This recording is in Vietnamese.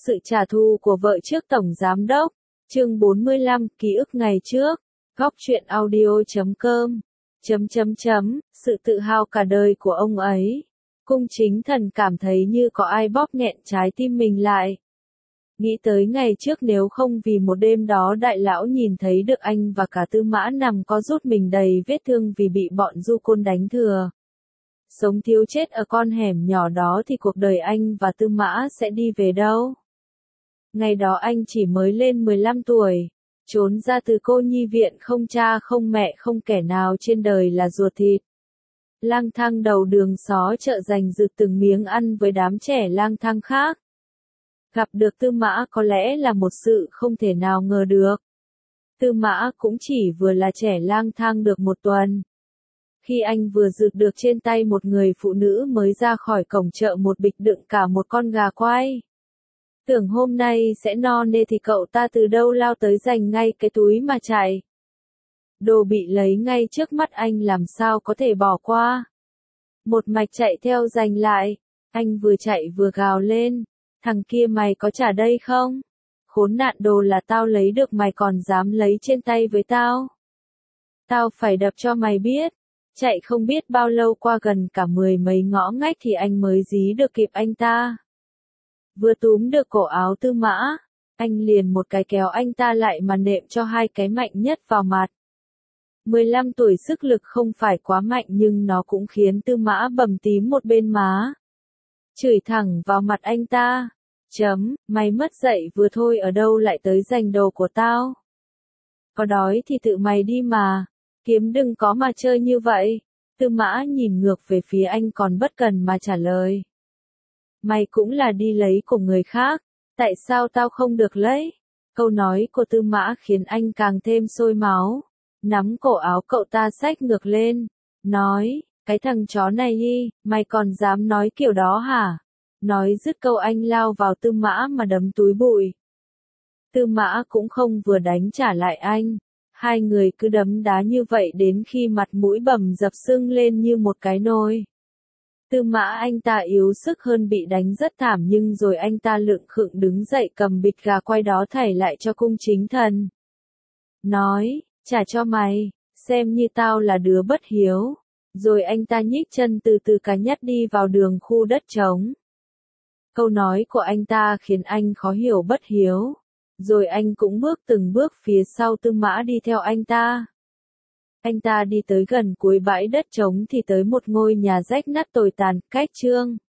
Sự trả thù của vợ trước tổng giám đốc. Chương 45, ký ức ngày trước. Góc truyện audio.com. Sự tự hào cả đời của ông ấy. Cung Chính Thần cảm thấy như có ai bóp nghẹn trái tim mình lại. Nghĩ tới ngày trước nếu không vì một đêm đó đại lão nhìn thấy được anh và cả Tư Mã nằm co rút mình đầy vết thương vì bị bọn du côn đánh thừa. Sống thiếu chết ở con hẻm nhỏ đó thì cuộc đời anh và Tư Mã sẽ đi về đâu? Ngày đó anh chỉ mới lên 15 tuổi, trốn ra từ cô nhi viện không cha không mẹ không kẻ nào trên đời là ruột thịt. Lang thang đầu đường xó chợ giành giật từng miếng ăn với đám trẻ lang thang khác. Gặp được Tư Mã có lẽ là một sự không thể nào ngờ được. Tư Mã cũng chỉ vừa là trẻ lang thang được một tuần. Khi anh vừa rực được trên tay một người phụ nữ mới ra khỏi cổng chợ một bịch đựng cả một con gà quay. Tưởng hôm nay sẽ no nê thì cậu ta từ đâu lao tới giành ngay cái túi mà chạy. Đồ bị lấy ngay trước mắt anh làm sao có thể bỏ qua. Một mạch chạy theo giành lại, anh vừa chạy vừa gào lên, thằng kia mày có trả đây không? Khốn nạn đồ là tao lấy được mày còn dám lấy trên tay với tao. Tao phải đập cho mày biết. Chạy không biết bao lâu qua gần cả 10 mấy ngõ ngách thì anh mới dí được kịp anh ta. Vừa túm được cổ áo Tư Mã, anh liền một cái kéo anh ta lại mà nện cho hai cái mạnh nhất vào mặt. 15 tuổi sức lực không phải quá mạnh nhưng nó cũng khiến Tư Mã bầm tím một bên má. Chửi thẳng vào mặt anh ta. Mày mất dạy vừa thôi ở đâu lại tới giành đồ của tao. Có đói thì tự mày đi mà. Kiếm đừng có mà chơi như vậy. Tư Mã nhìn ngược về phía anh còn bất cần mà trả lời. Mày cũng là đi lấy của người khác, tại sao tao không được lấy? Câu nói của Tư Mã khiến anh càng thêm sôi máu. Nắm cổ áo cậu ta xách ngược lên, nói, cái thằng chó này đi, mày còn dám nói kiểu đó hả? Nói dứt câu anh lao vào Tư Mã mà đấm túi bụi. Tư Mã cũng không vừa đánh trả lại anh. Hai người cứ đấm đá như vậy đến khi mặt mũi bầm dập sưng lên như một cái nồi. Tư Mã anh ta yếu sức hơn bị đánh rất thảm nhưng rồi anh ta lượng khựng đứng dậy cầm bịch gà quay đó thảy lại cho Cung Chính Thần. Nói, trả cho mày, xem như tao là đứa bất hiếu. Rồi anh ta nhích chân từ từ cả nhát đi vào đường khu đất trống. Câu nói của anh ta khiến anh khó hiểu bất hiếu. Rồi anh cũng bước từng bước phía sau Tư Mã đi theo anh ta. Anh ta đi tới gần cuối bãi đất trống thì tới một ngôi nhà rách nát tồi tàn, cách trương.